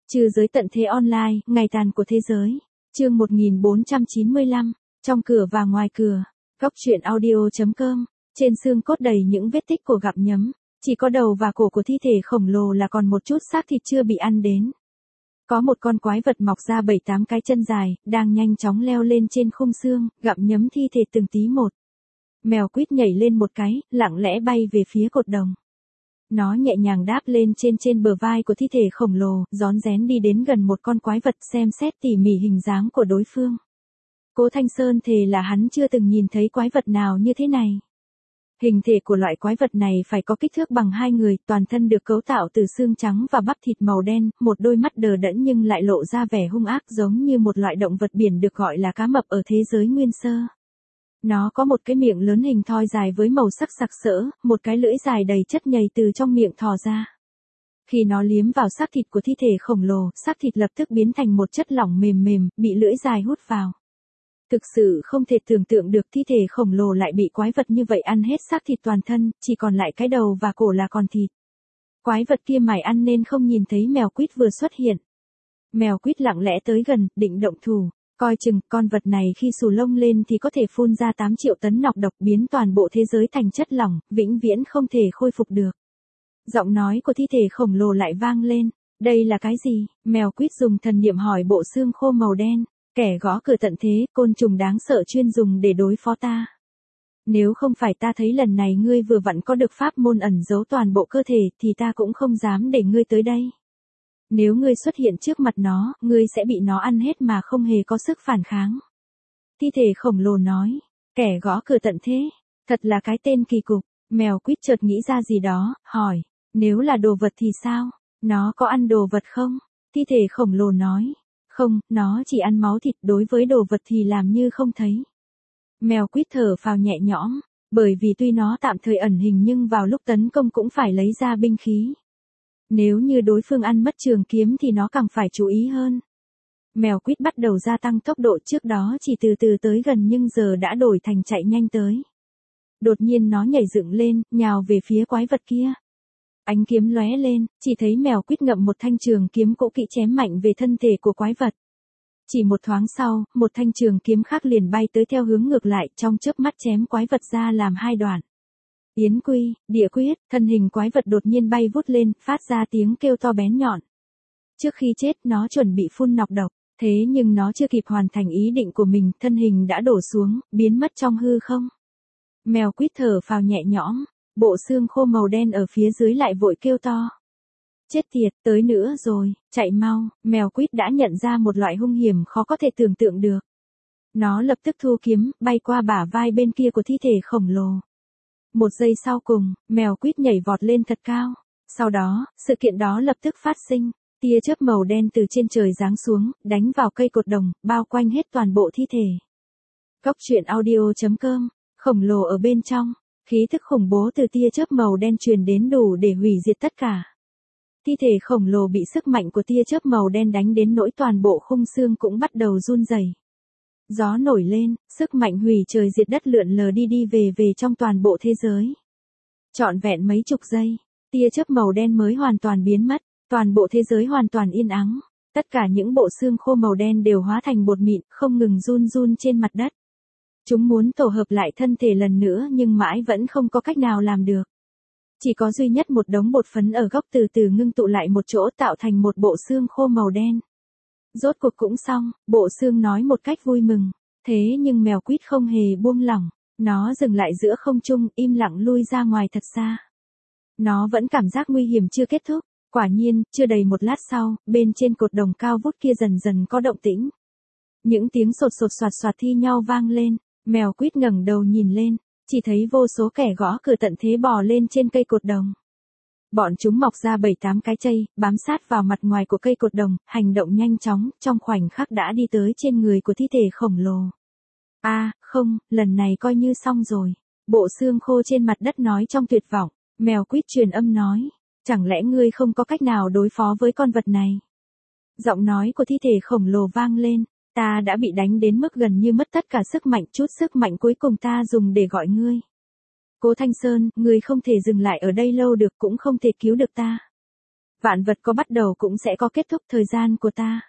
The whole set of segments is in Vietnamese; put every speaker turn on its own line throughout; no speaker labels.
Trừ giới tận thế online, ngày tàn của thế giới. Chương 1495, trong cửa và ngoài cửa. Góc truyện audio.com. Trên xương cốt đầy những vết tích của gặm nhấm, chỉ có đầu và cổ của thi thể khổng lồ là còn một chút xác thịt chưa bị ăn đến. Có một con quái vật mọc ra 7-8 cái chân dài, đang nhanh chóng leo lên trên khung xương, gặm nhấm thi thể từng tí một. Mèo quýt nhảy lên một cái, lặng lẽ bay về phía cột đồng. Nó nhẹ nhàng đáp lên trên bờ vai của thi thể khổng lồ, rón rén đi đến gần một con quái vật xem xét tỉ mỉ hình dáng của đối phương. Cố Thanh Sơn thề là hắn chưa từng nhìn thấy quái vật nào như thế này. Hình thể của loại quái vật này phải có kích thước bằng hai người, toàn thân được cấu tạo từ xương trắng và bắp thịt màu đen, một đôi mắt đờ đẫn nhưng lại lộ ra vẻ hung ác giống như một loại động vật biển được gọi là cá mập ở thế giới nguyên sơ. Nó có một cái miệng lớn hình thoi dài với màu sắc sặc sỡ, một cái lưỡi dài đầy chất nhầy từ trong miệng thò ra. Khi nó liếm vào xác thịt của thi thể khổng lồ, xác thịt lập tức biến thành một chất lỏng mềm mềm, bị lưỡi dài hút vào. Thực sự không thể tưởng tượng được thi thể khổng lồ lại bị quái vật như vậy ăn hết xác thịt toàn thân, chỉ còn lại cái đầu và cổ là còn thịt. Quái vật kia mải ăn nên không nhìn thấy mèo quýt vừa xuất hiện. Mèo quýt lặng lẽ tới gần, định động thủ. Coi chừng, con vật này khi xù lông lên thì có thể phun ra 8 triệu tấn nọc độc biến toàn bộ thế giới thành chất lỏng, vĩnh viễn không thể khôi phục được. Giọng nói của thi thể khổng lồ lại vang lên. Đây là cái gì? Mèo quýt dùng thần niệm hỏi bộ xương khô màu đen. Kẻ gõ cửa tận thế, côn trùng đáng sợ chuyên dùng để đối phó ta. Nếu không phải ta thấy lần này ngươi vừa vặn có được pháp môn ẩn giấu toàn bộ cơ thể thì ta cũng không dám để ngươi tới đây. Nếu ngươi xuất hiện trước mặt nó, ngươi sẽ bị nó ăn hết mà không hề có sức phản kháng. Thi thể khổng lồ nói, kẻ gõ cửa tận thế, thật là cái tên kỳ cục. Mèo quýt chợt nghĩ ra gì đó, hỏi, nếu là đồ vật thì sao? Nó có ăn đồ vật không? Thi thể khổng lồ nói, không, nó chỉ ăn máu thịt, đối với đồ vật thì làm như không thấy. Mèo quýt thở phào nhẹ nhõm, bởi vì tuy nó tạm thời ẩn hình nhưng vào lúc tấn công cũng phải lấy ra binh khí. Nếu như đối phương ăn mất trường kiếm thì nó càng phải chú ý hơn. Mèo quýt bắt đầu gia tăng tốc độ, trước đó chỉ từ từ tới gần nhưng giờ đã đổi thành chạy nhanh tới. Đột nhiên nó nhảy dựng lên, nhào về phía quái vật kia. Ánh kiếm lóe lên, chỉ thấy mèo quýt ngậm một thanh trường kiếm cũ kỹ chém mạnh về thân thể của quái vật. Chỉ một thoáng sau, một thanh trường kiếm khác liền bay tới theo hướng ngược lại, trong chớp mắt chém quái vật ra làm hai đoạn. Yến quy, địa quyết, thân hình quái vật đột nhiên bay vút lên, phát ra tiếng kêu to bén nhọn. Trước khi chết nó chuẩn bị phun nọc độc, thế nhưng nó chưa kịp hoàn thành ý định của mình, thân hình đã đổ xuống, biến mất trong hư không. Mèo quýt thở phào nhẹ nhõm, bộ xương khô màu đen ở phía dưới lại vội kêu to. Chết tiệt, tới nữa rồi, chạy mau. Mèo quýt đã nhận ra một loại hung hiểm khó có thể tưởng tượng được. Nó lập tức thu kiếm, bay qua bả vai bên kia của thi thể khổng lồ. Một giây sau cùng, mèo quýt nhảy vọt lên thật cao. Sau đó, sự kiện đó lập tức phát sinh. Tia chớp màu đen từ trên trời giáng xuống, đánh vào cây cột đồng, bao quanh hết toàn bộ thi thể. Góc truyện audio.com, khổng lồ ở bên trong. Khí thức khủng bố từ tia chớp màu đen truyền đến đủ để hủy diệt tất cả. Thi thể khổng lồ bị sức mạnh của tia chớp màu đen đánh đến nỗi toàn bộ khung xương cũng bắt đầu run rẩy. Gió nổi lên, sức mạnh hủy trời diệt đất lượn lờ đi về trong toàn bộ thế giới. Trọn vẹn mấy chục giây, tia chớp màu đen mới hoàn toàn biến mất, toàn bộ thế giới hoàn toàn yên ắng. Tất cả những bộ xương khô màu đen đều hóa thành bột mịn, không ngừng run trên mặt đất. Chúng muốn tổ hợp lại thân thể lần nữa nhưng mãi vẫn không có cách nào làm được. Chỉ có duy nhất một đống bột phấn ở góc từ từ ngưng tụ lại một chỗ tạo thành một bộ xương khô màu đen. Rốt cuộc cũng xong, bộ xương nói một cách vui mừng. Thế nhưng mèo quýt không hề buông lỏng. Nó dừng lại giữa không trung, im lặng lui ra ngoài thật xa. Nó vẫn cảm giác nguy hiểm chưa kết thúc. Quả nhiên, chưa đầy một lát sau, bên trên cột đồng cao vút kia dần dần có động tĩnh. Những tiếng sột soạt thi nhau vang lên. Mèo quýt ngẩng đầu nhìn lên, chỉ thấy vô số kẻ gõ cửa tận thế bò lên trên cây cột đồng. Bọn chúng mọc ra 7-8 cái chây, bám sát vào mặt ngoài của cây cột đồng, hành động nhanh chóng, trong khoảnh khắc đã đi tới trên người của thi thể khổng lồ. Không, lần này coi như xong rồi. Bộ xương khô trên mặt đất nói trong tuyệt vọng. Mèo quýt truyền âm nói, chẳng lẽ ngươi không có cách nào đối phó với con vật này? Giọng nói của thi thể khổng lồ vang lên. Ta đã bị đánh đến mức gần như mất tất cả sức mạnh, chút sức mạnh cuối cùng ta dùng để gọi ngươi. Cố Thanh Sơn, ngươi không thể dừng lại ở đây lâu được, cũng không thể cứu được ta. Vạn vật có bắt đầu cũng sẽ có kết thúc, thời gian của ta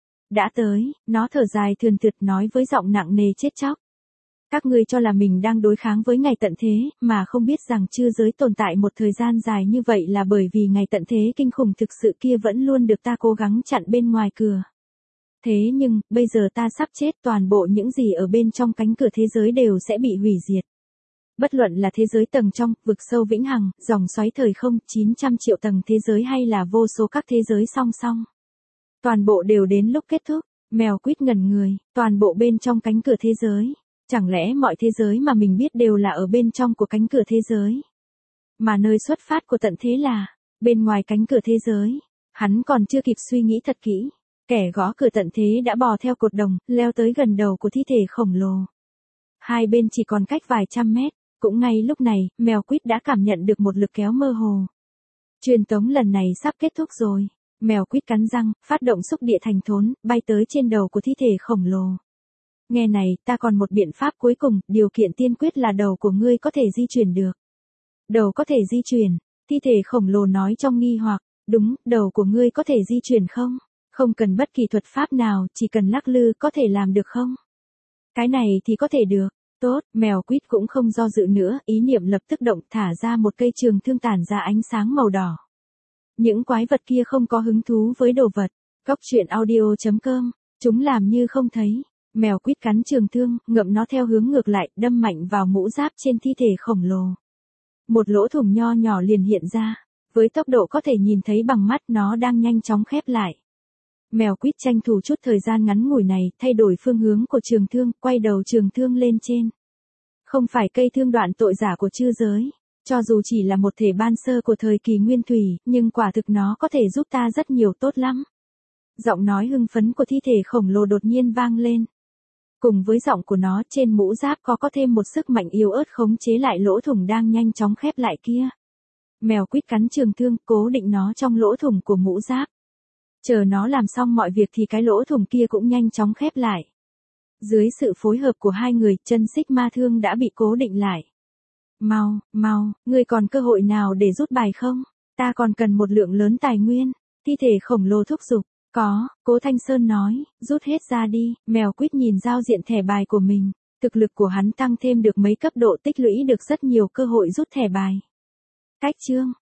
đã tới, nó thở dài thườn thượt nói với giọng nặng nề chết chóc. Các ngươi cho là mình đang đối kháng với ngày tận thế, mà không biết rằng chư giới tồn tại một thời gian dài như vậy là bởi vì ngày tận thế kinh khủng thực sự kia vẫn luôn được ta cố gắng chặn bên ngoài cửa. Thế nhưng, bây giờ ta sắp chết, toàn bộ những gì ở bên trong cánh cửa thế giới đều sẽ bị hủy diệt. Bất luận là thế giới tầng trong, vực sâu vĩnh hằng, dòng xoáy thời không, 900 triệu tầng thế giới hay là vô số các thế giới song song. Toàn bộ đều đến lúc kết thúc, mèo quýt ngẩn người, toàn bộ bên trong cánh cửa thế giới. Chẳng lẽ mọi thế giới mà mình biết đều là ở bên trong của cánh cửa thế giới? Mà nơi xuất phát của tận thế là bên ngoài cánh cửa thế giới. Hắn còn chưa kịp suy nghĩ thật kỹ. Kẻ gõ cửa tận thế đã bò theo cột đồng, leo tới gần đầu của thi thể khổng lồ. Hai bên chỉ còn cách vài trăm mét. Cũng ngay lúc này, mèo quýt đã cảm nhận được một lực kéo mơ hồ. Truyền tống lần này sắp kết thúc rồi. Mèo quýt cắn răng, phát động xúc địa thành thốn, bay tới trên đầu của thi thể khổng lồ. Nghe này, ta còn một biện pháp cuối cùng, điều kiện tiên quyết là đầu của ngươi có thể di chuyển được. Đầu có thể di chuyển, thi thể khổng lồ nói trong nghi hoặc, đúng, đầu của ngươi có thể di chuyển không? Không cần bất kỳ thuật pháp nào, chỉ cần lắc lư có thể làm được không? Cái này thì có thể được. Tốt, mèo quýt cũng không do dự nữa, ý niệm lập tức động thả ra một cây trường thương tản ra ánh sáng màu đỏ. Những quái vật kia không có hứng thú với đồ vật. Góc truyện audio.com, chúng làm như không thấy. Mèo quýt cắn trường thương, ngậm nó theo hướng ngược lại, đâm mạnh vào mũ giáp trên thi thể khổng lồ. Một lỗ thủng nho nhỏ liền hiện ra. Với tốc độ có thể nhìn thấy bằng mắt, nó đang nhanh chóng khép lại. Mèo quýt tranh thủ chút thời gian ngắn ngủi này, thay đổi phương hướng của trường thương, quay đầu trường thương lên trên. Không phải cây thương đoạn tội giả của chư giới. Cho dù chỉ là một thể ban sơ của thời kỳ nguyên thủy, nhưng quả thực nó có thể giúp ta rất nhiều, tốt lắm. Giọng nói hưng phấn của thi thể khổng lồ đột nhiên vang lên. Cùng với giọng của nó, trên mũ giáp có thêm một sức mạnh yếu ớt khống chế lại lỗ thủng đang nhanh chóng khép lại kia. Mèo quýt cắn trường thương, cố định nó trong lỗ thủng của mũ giáp. Chờ nó làm xong mọi việc thì cái lỗ thủng kia cũng nhanh chóng khép lại. Dưới sự phối hợp của hai người, chân xích ma thương đã bị cố định lại. Mau, ngươi còn cơ hội nào để rút bài không? Ta còn cần một lượng lớn tài nguyên. Thi thể khổng lồ thúc giục. Có, Cố Thanh Sơn nói, rút hết ra đi. Mèo quýt nhìn giao diện thẻ bài của mình. Thực lực của hắn tăng thêm được mấy cấp độ, tích lũy được rất nhiều cơ hội rút thẻ bài. Cách chương.